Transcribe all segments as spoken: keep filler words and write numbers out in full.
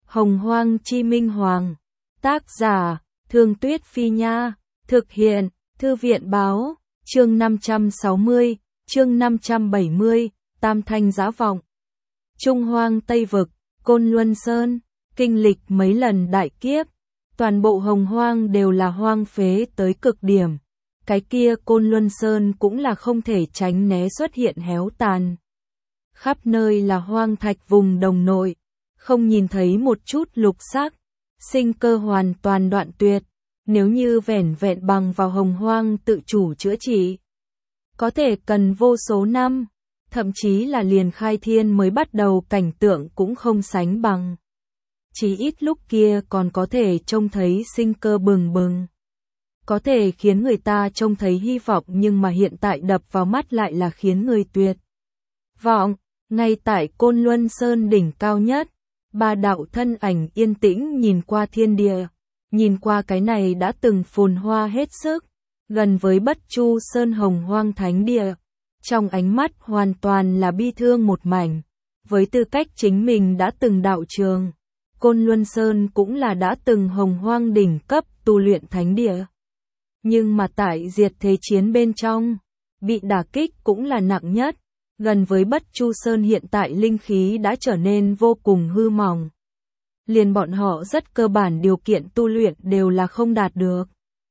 Hồng Hoang Chi Minh Hoàng. Tác giả, Thương Tuyết Phi Nha. Thực hiện, Thư viện Báo. Chương năm trăm sáu mươi, chương năm trăm bảy mươi, Tam Thanh Giã Vọng. Trung Hoang Tây Vực, Côn Luân Sơn, kinh lịch mấy lần đại kiếp. Toàn bộ Hồng Hoang đều là hoang phế tới cực điểm. Cái kia Côn Luân Sơn cũng là không thể tránh né xuất hiện héo tàn. Khắp nơi là hoang thạch vùng đồng nội, không nhìn thấy một chút lục sắc, sinh cơ hoàn toàn đoạn tuyệt. Nếu như vẻn vẹn bằng vào Hồng Hoang tự chủ chữa trị, có thể cần vô số năm, thậm chí là liền khai thiên mới bắt đầu cảnh tượng cũng không sánh bằng. Chỉ ít lúc kia còn có thể trông thấy sinh cơ bừng bừng, có thể khiến người ta trông thấy hy vọng, nhưng mà hiện tại đập vào mắt lại là khiến người tuyệt vọng. Ngay tại Côn Luân Sơn đỉnh cao nhất, ba đạo thân ảnh yên tĩnh nhìn qua thiên địa, nhìn qua cái này đã từng phồn hoa hết sức, gần với Bất Chu Sơn Hồng Hoang Thánh Địa. Trong ánh mắt hoàn toàn là bi thương một mảnh, với tư cách chính mình đã từng đạo trường, Côn Luân Sơn cũng là đã từng Hồng Hoang đỉnh cấp tu luyện thánh địa. Nhưng mà tại diệt thế chiến bên trong, bị đả kích cũng là nặng nhất. Gần với Bất Chu Sơn hiện tại linh khí đã trở nên vô cùng hư mỏng. Liền bọn họ rất cơ bản điều kiện tu luyện đều là không đạt được.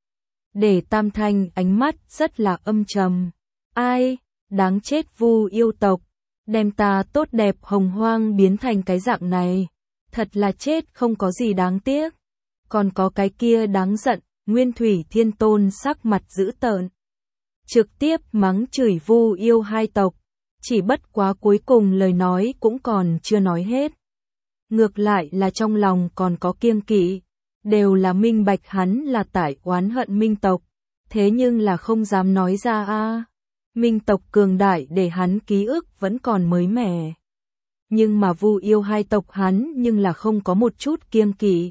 Để Tam Thanh ánh mắt rất là âm trầm. Ai, đáng chết Vu yêu tộc, đem ta tốt đẹp Hồng Hoang biến thành cái dạng này. Thật là chết không có gì đáng tiếc. Còn có cái kia đáng giận, Nguyên Thủy Thiên Tôn sắc mặt dữ tợn, trực tiếp mắng chửi Vu yêu hai tộc. Chỉ bất quá cuối cùng lời nói cũng còn chưa nói hết. Ngược lại là trong lòng còn có kiêng kỵ, đều là minh bạch hắn là tại oán hận Minh tộc, thế nhưng là không dám nói ra a. Minh tộc cường đại để hắn ký ức vẫn còn mới mẻ. Nhưng mà Vu yêu hai tộc hắn nhưng là không có một chút kiêng kỵ.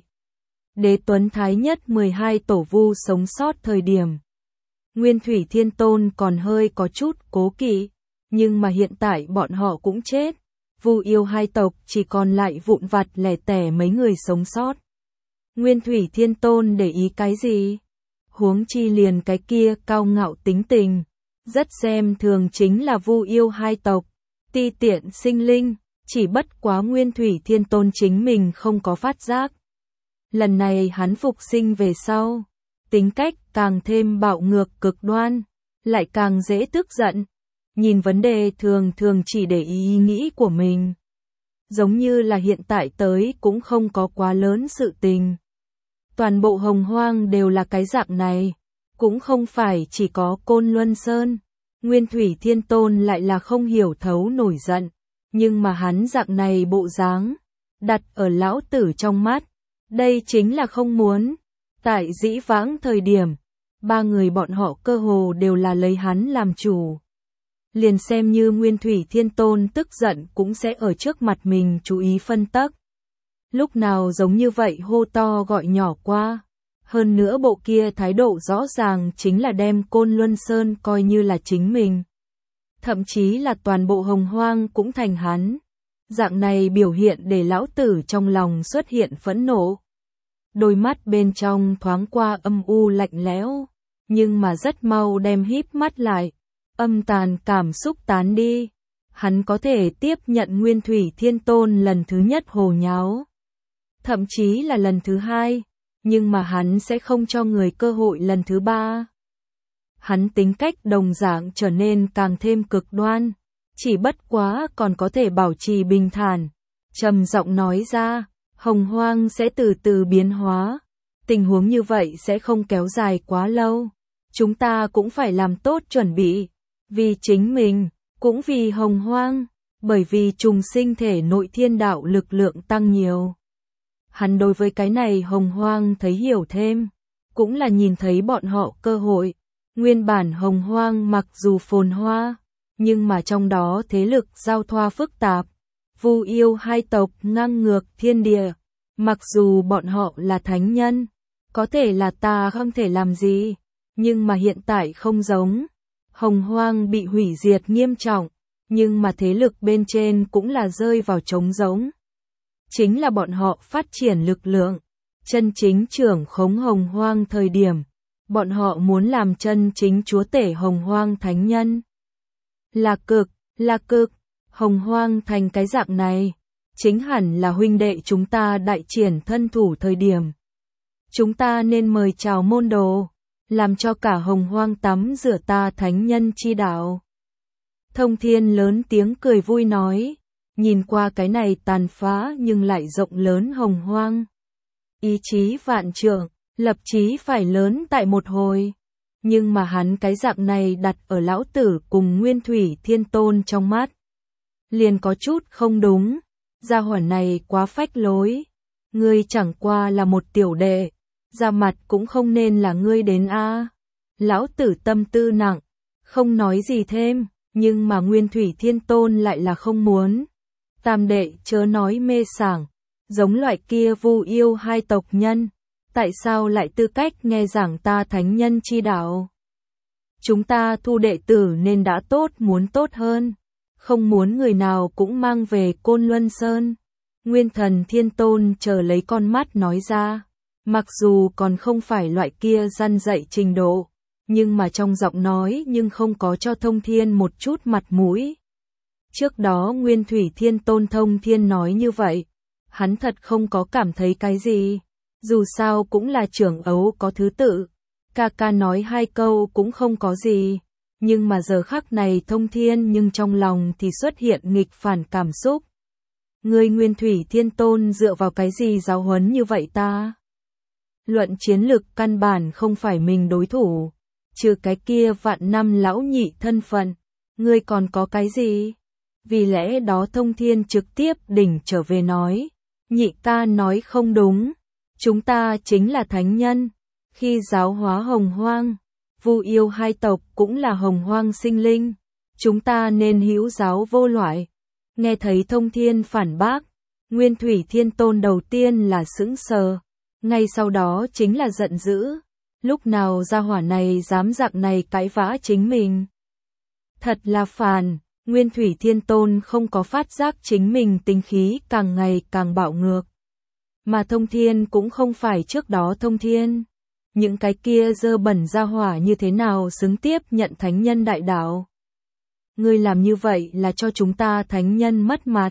Đế Tuấn Thái Nhất mười hai tổ Vu sống sót thời điểm, Nguyên Thủy Thiên Tôn còn hơi có chút cố kỵ. Nhưng mà hiện tại bọn họ cũng chết, Vu yêu hai tộc chỉ còn lại vụn vặt lẻ tẻ mấy người sống sót. Nguyên Thủy Thiên Tôn để ý cái gì? Huống chi liền cái kia cao ngạo tính tình, rất xem thường chính là Vu yêu hai tộc, ti tiện sinh linh, chỉ bất quá Nguyên Thủy Thiên Tôn chính mình không có phát giác. Lần này hắn phục sinh về sau, tính cách càng thêm bạo ngược cực đoan, lại càng dễ tức giận. Nhìn vấn đề thường thường chỉ để ý nghĩ của mình. Giống như là hiện tại tới cũng không có quá lớn sự tình. Toàn bộ Hồng Hoang đều là cái dạng này. Cũng không phải chỉ có Côn Luân Sơn. Nguyên Thủy Thiên Tôn lại là không hiểu thấu nổi giận. Nhưng mà hắn dạng này bộ dáng, đặt ở lão tử trong mắt. Đây chính là không muốn. Tại dĩ vãng thời điểm, ba người bọn họ cơ hồ đều là lấy hắn làm chủ. Liền xem như Nguyên Thủy Thiên Tôn tức giận cũng sẽ ở trước mặt mình chú ý phân tắc. Lúc nào giống như vậy hô to gọi nhỏ qua. Hơn nữa bộ kia thái độ rõ ràng chính là đem Côn Luân Sơn coi như là chính mình. Thậm chí là toàn bộ Hồng Hoang cũng thành hắn. Dạng này biểu hiện để lão tử trong lòng xuất hiện phẫn nộ. Đôi mắt bên trong thoáng qua âm u lạnh lẽo, nhưng mà rất mau đem híp mắt lại. Âm tàn cảm xúc tán đi, hắn có thể tiếp nhận Nguyên Thủy Thiên Tôn lần thứ nhất hồ nháo, thậm chí là lần thứ hai, nhưng mà hắn sẽ không cho người cơ hội lần thứ ba. Hắn tính cách đồng dạng trở nên càng thêm cực đoan, chỉ bất quá còn có thể bảo trì bình thản, trầm giọng nói ra, Hồng Hoang sẽ từ từ biến hóa, tình huống như vậy sẽ không kéo dài quá lâu, chúng ta cũng phải làm tốt chuẩn bị. Vì chính mình, cũng vì Hồng Hoang, bởi vì trùng sinh thể nội thiên đạo lực lượng tăng nhiều. Hắn đối với cái này Hồng Hoang thấy hiểu thêm, cũng là nhìn thấy bọn họ cơ hội. Nguyên bản Hồng Hoang mặc dù phồn hoa, nhưng mà trong đó thế lực giao thoa phức tạp. Vu yêu hai tộc ngang ngược thiên địa, mặc dù bọn họ là thánh nhân, có thể là ta không thể làm gì, nhưng mà hiện tại không giống. Hồng Hoang bị hủy diệt nghiêm trọng, nhưng mà thế lực bên trên cũng là rơi vào trống rỗng. chính là bọn họ phát triển lực lượng, chân chính trưởng khống hồng hoang thời điểm, bọn họ muốn làm chân chính chúa tể hồng hoang thánh nhân. Là cực, là cực, hồng hoang thành cái dạng này, chính hẳn là huynh đệ chúng ta đại triển thân thủ thời điểm. Chúng ta nên mời chào môn đồ, làm cho cả hồng hoang tắm rửa ta thánh nhân chi đạo. Thông Thiên lớn tiếng cười vui nói, nhìn qua cái này tàn phá nhưng lại rộng lớn hồng hoang. Ý chí vạn trượng, lập chí phải lớn tại một hồi. Nhưng mà hắn cái dạng này đặt ở lão tử cùng Nguyên Thủy Thiên Tôn trong mắt. Liền có chút không đúng, gia hỏa này quá phách lối. Ngươi chẳng qua là một tiểu đệ, ra mặt cũng không nên là ngươi đến a. Lão tử tâm tư nặng, không nói gì thêm, nhưng mà Nguyên Thủy Thiên Tôn lại là không muốn. Tam đệ chớ nói mê sảng, giống loại kia vu yêu hai tộc nhân, tại sao lại tư cách nghe giảng ta thánh nhân chi đạo? Chúng ta thu đệ tử nên đã tốt muốn tốt hơn, không muốn người nào cũng mang về Côn Luân Sơn. Nguyên Thần Thiên Tôn chờ lấy con mắt nói ra, mặc dù còn không phải loại kia răn dạy trình độ, nhưng mà trong giọng nói nhưng không có cho Thông Thiên một chút mặt mũi. Trước đó Nguyên Thủy Thiên Tôn Thông Thiên nói như vậy, hắn thật không có cảm thấy cái gì, dù sao cũng là trưởng ấu có thứ tự, ca ca nói hai câu cũng không có gì, nhưng mà giờ khắc này Thông Thiên nhưng trong lòng thì xuất hiện nghịch phản cảm xúc. Ngươi Nguyên Thủy Thiên Tôn dựa vào cái gì giáo huấn như vậy ta? Luận chiến lực căn bản không phải mình đối thủ, trừ cái kia vạn năm lão nhị thân phận, ngươi còn có cái gì? Vì lẽ đó Thông Thiên trực tiếp đỉnh trở về nói, nhị ca nói không đúng, chúng ta chính là thánh nhân, khi giáo hóa hồng hoang, vu yêu hai tộc cũng là hồng hoang sinh linh, chúng ta nên hữu giáo vô loại. Nghe thấy Thông Thiên phản bác, Nguyên Thủy Thiên Tôn đầu tiên là sững sờ, ngay sau đó chính là giận dữ, lúc nào gia hỏa này dám dạng này cãi vã chính mình. Thật là phàn. Nguyên Thủy Thiên Tôn không có phát giác chính mình tính khí càng ngày càng bạo ngược. Mà Thông Thiên cũng không phải trước đó Thông Thiên. Những cái kia dơ bẩn ra hỏa như thế nào xứng tiếp nhận thánh nhân đại đạo. Ngươi làm như vậy là cho chúng ta thánh nhân mất mặt.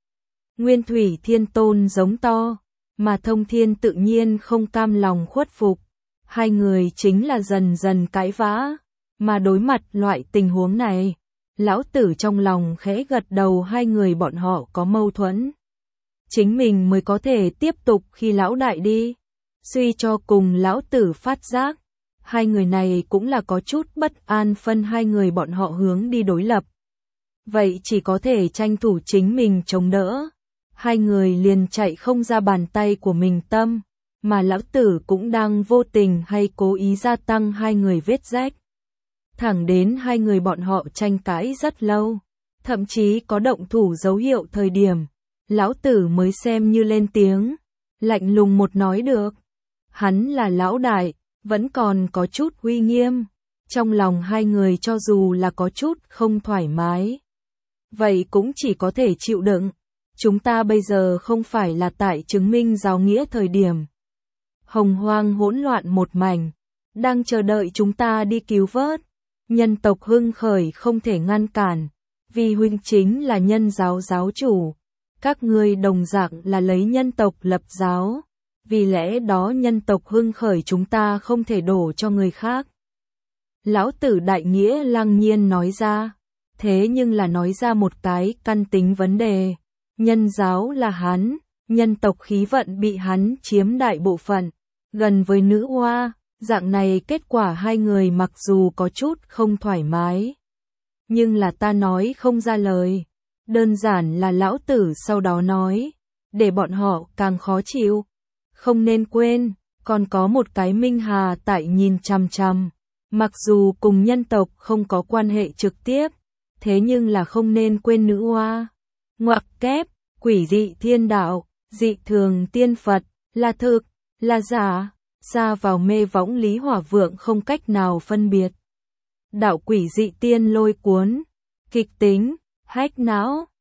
Nguyên Thủy Thiên Tôn giống to, mà Thông Thiên tự nhiên không cam lòng khuất phục. Hai người chính là dần dần cãi vã, mà đối mặt loại tình huống này. Lão tử trong lòng khẽ gật đầu, hai người bọn họ có mâu thuẫn. Chính mình mới có thể tiếp tục khi lão đại đi. Suy cho cùng lão tử phát giác, hai người này cũng là có chút bất an phân hai người bọn họ hướng đi đối lập. Vậy chỉ có thể tranh thủ chính mình chống đỡ. Hai người liền chạy không ra bàn tay của mình tâm, mà lão tử cũng đang vô tình hay cố ý gia tăng hai người vết rách. Thẳng đến hai người bọn họ tranh cãi rất lâu, thậm chí có động thủ dấu hiệu thời điểm, lão tử mới xem như lên tiếng, lạnh lùng một nói được. Hắn là lão đại, vẫn còn có chút uy nghiêm, trong lòng hai người cho dù là có chút không thoải mái. Vậy cũng chỉ có thể chịu đựng, chúng ta bây giờ không phải là tại chứng minh giáo nghĩa thời điểm. Hồng hoang hỗn loạn một mảnh, đang chờ đợi chúng ta đi cứu vớt. Nhân tộc hưng khởi không thể ngăn cản, vì huynh chính là nhân giáo giáo chủ. Các ngươi đồng dạng là lấy nhân tộc lập giáo, vì lẽ đó nhân tộc hưng khởi chúng ta không thể đổ cho người khác. Lão tử đại nghĩa lăng nhiên nói ra, thế nhưng là nói ra một cái căn tính vấn đề. Nhân giáo là hắn, nhân tộc khí vận bị hắn chiếm đại bộ phận, gần với nữ hoa. Dạng này kết quả hai người mặc dù có chút không thoải mái, nhưng là ta nói không ra lời. Đơn giản là lão tử sau đó nói, để bọn họ càng khó chịu. Không nên quên, còn có một cái Minh Hà tại nhìn chằm chằm. Mặc dù cùng nhân tộc không có quan hệ trực tiếp, thế nhưng là không nên quên nữ hoa. Ngoặc kép, quỷ dị thiên đạo, dị thường tiên Phật, là thực, là giả. Xa vào mê võng Lý Hỏa Vượng không cách nào phân biệt. Đạo quỷ dị tiên lôi cuốn, kịch tính, hách não.